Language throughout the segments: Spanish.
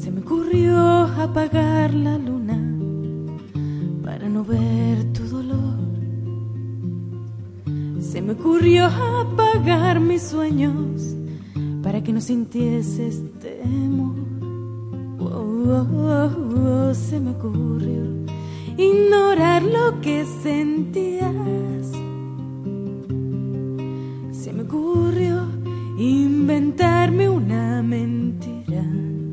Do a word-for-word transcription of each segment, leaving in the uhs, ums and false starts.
Se me ocurrió apagar la luna para no ver tu dolor. Se me ocurrió apagar mis sueños para que no sintieses temor. Oh, oh, oh, oh, se me ocurrió ignorar lo que sentías. Se me ocurrió inventarme una mentira.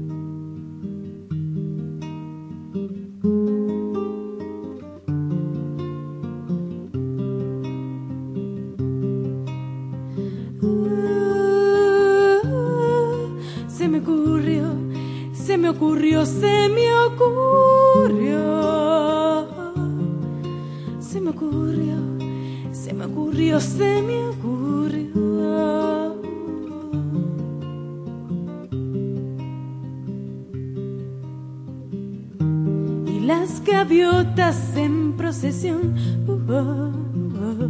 Se me ocurrió, se me ocurrió, se me ocurrió, se me ocurrió, se me ocurrió, se me ocurrió. Y las gaviotas en procesión uh, uh, uh,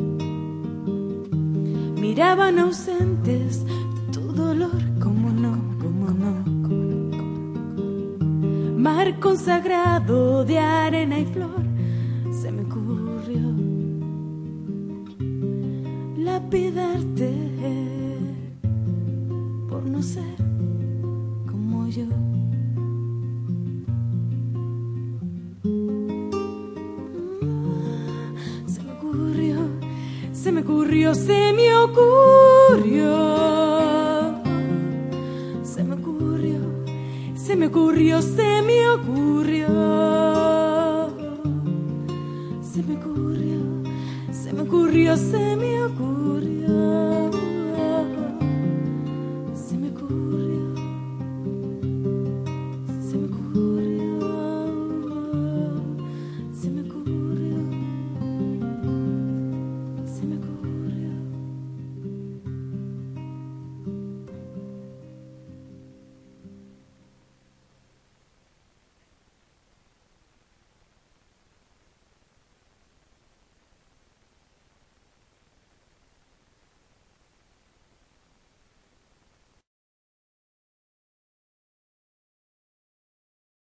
miraban ausentes tu dolor. Cómo no, cómo no, cómo no, cómo no. Mar consagrado de arena y flor. Se me ocurrió lapidarte por no ser como yo. Se me ocurrió, se me ocurrió, se me ocurrió. Se me ocurrió, se me ocurrió, se me ocurrió. Se me ocurrió, se me ocurrió, se me